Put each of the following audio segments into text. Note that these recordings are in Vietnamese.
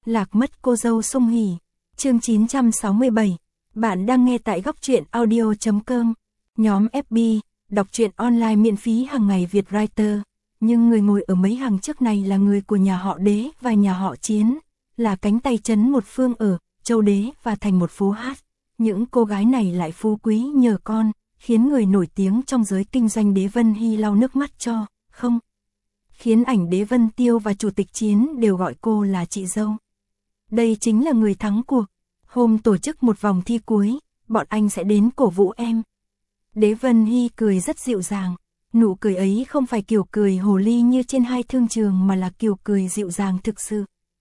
Lạc mất cô dâu sung hỉ. Chương 967. Bạn đang nghe tại góc truyện audio.com. Nhóm FB, đọc truyện online miễn phí hàng ngày Việt Writer. Nhưng người ngồi ở mấy hàng trước này là người của nhà họ Đế và nhà họ Chiến, là cánh tay trấn một phương ở Châu Đế và thành một phố hát. Những cô gái này lại phú quý nhờ con, khiến người nổi tiếng trong giới kinh doanh Đế Vân Hy lau nước mắt cho, không. Khiến ảnh Đế Vân Tiêu và Chủ tịch Chiến đều gọi cô là chị dâu. Đây chính là người thắng cuộc. Hôm tổ chức một vòng thi cuối, bọn anh sẽ đến cổ vũ em. Đế Vân Hy cười rất dịu dàng. Nụ cười ấy không phải kiểu cười hồ ly như trên hai thương trường mà là kiểu cười dịu dàng thực sự.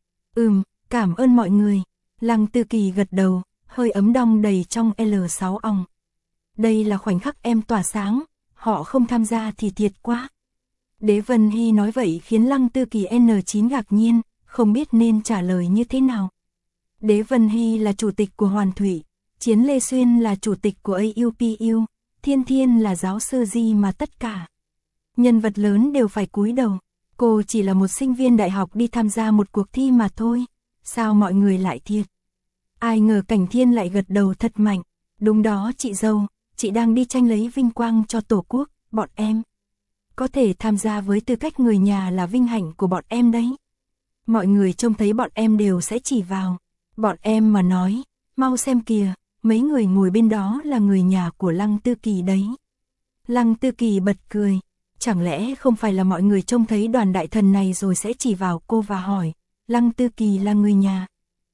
Cảm ơn mọi người. Lăng Tư Kỳ gật đầu, hơi ấm đong đầy trong L6 ong. Đây là khoảnh khắc em tỏa sáng, họ không tham gia thì thiệt quá. Đế Vân Hy nói vậy khiến Lăng Tư Kỳ N9 ngạc nhiên, không biết nên trả lời như thế nào. Đế Vân Hy là chủ tịch của Hoàn Thủy, Chiến Lê Xuyên là chủ tịch của AUPU, Thiên Thiên là giáo sư gì mà tất cả nhân vật lớn đều phải cúi đầu. Cô chỉ là một sinh viên đại học đi tham gia một cuộc thi mà thôi. Sao mọi người lại thiệt? Ai ngờ Cảnh Thiên lại gật đầu thật mạnh. Đúng đó chị dâu, chị đang đi tranh lấy vinh quang cho Tổ quốc, bọn em có thể tham gia với tư cách người nhà là vinh hạnh của bọn em đấy. Mọi người trông thấy bọn em đều sẽ chỉ vào bọn em mà nói, mau xem kìa, mấy người ngồi bên đó là người nhà của Lăng Tư Kỳ đấy. Lăng Tư Kỳ bật cười, chẳng lẽ không phải là mọi người trông thấy đoàn đại thần này rồi sẽ chỉ vào cô và hỏi, Lăng Tư Kỳ là người nhà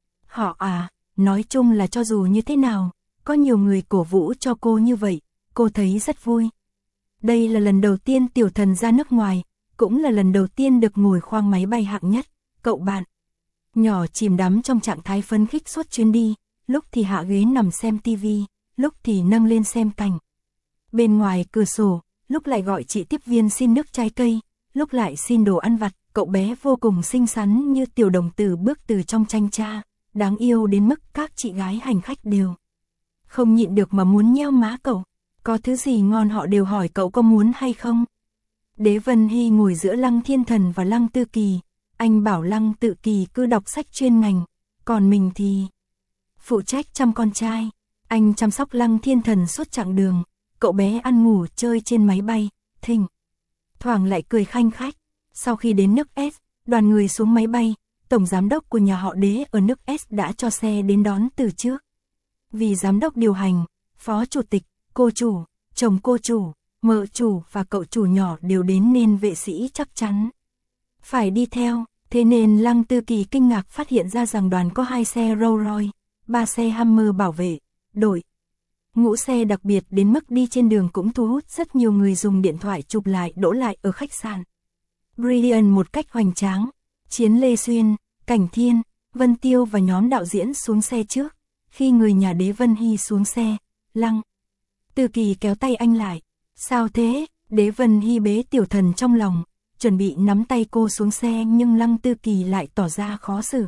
họ à? Nói chung là cho dù như thế nào, có nhiều người cổ vũ cho cô như vậy, cô thấy rất vui. Đây là lần đầu tiên tiểu thần ra nước ngoài, cũng là lần đầu tiên được ngồi khoang máy bay hạng nhất. Cậu bạn nhỏ chìm đắm trong trạng thái phấn khích suốt chuyến đi, lúc thì hạ ghế nằm xem tivi, lúc thì nâng lên xem cảnh bên ngoài cửa sổ, lúc lại gọi chị tiếp viên xin nước trái cây, lúc lại xin đồ ăn vặt. Cậu bé vô cùng xinh xắn như tiểu đồng tử bước từ trong tranh cha, đáng yêu đến mức các chị gái hành khách đều không nhịn được mà muốn nheo má cậu. Có thứ gì ngon họ đều hỏi cậu có muốn hay không. Đế Vân Hy ngồi giữa Lăng Thiên Thần và Lăng Tư Kỳ. Anh bảo Lăng Tự Kỳ cứ đọc sách chuyên ngành, còn mình thì phụ trách chăm con trai. Anh chăm sóc Lăng Thiên Thần suốt chặng đường, cậu bé ăn ngủ chơi trên máy bay, thỉnh thoảng lại cười khanh khách. Sau khi đến nước S, đoàn người xuống máy bay, tổng giám đốc của nhà họ Đế ở nước S đã cho xe đến đón từ trước. Vì giám đốc điều hành, phó chủ tịch, cô chủ, chồng cô chủ, mợ chủ và cậu chủ nhỏ đều đến nên vệ sĩ chắc chắn phải đi theo. Thế nên Lăng Tư Kỳ kinh ngạc phát hiện ra rằng đoàn có 2 xe Rolls Royce, 3 xe Hummer bảo vệ, đội ngũ xe đặc biệt đến mức đi trên đường cũng thu hút rất nhiều người dùng điện thoại chụp lại đỗ lại ở khách sạn Brilliant một cách hoành tráng. Chiến Lê Xuyên, Cảnh Thiên, Vân Tiêu và nhóm đạo diễn xuống xe trước. Khi người nhà Đế Vân Hy xuống xe, Lăng Tư Kỳ kéo tay anh lại. Sao thế? Đế Vân Hy bế tiểu thần trong lòng, chuẩn bị nắm tay cô xuống xe nhưng Lăng Tư Kỳ lại tỏ ra khó xử.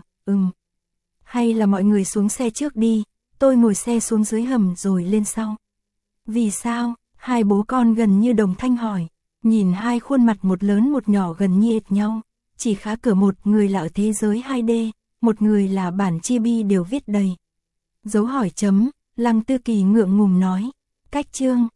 Hay là mọi người xuống xe trước đi, tôi ngồi xe xuống dưới hầm rồi lên sau. Vì sao? Hai bố con gần như đồng thanh hỏi. Nhìn hai khuôn mặt một lớn một nhỏ gần như hệt nhau, chỉ khá cửa một người là ở thế giới 2D, một người là bản chibi đều viết đầy dấu hỏi chấm. Lăng Tư Kỳ ngượng ngùng nói, cách chương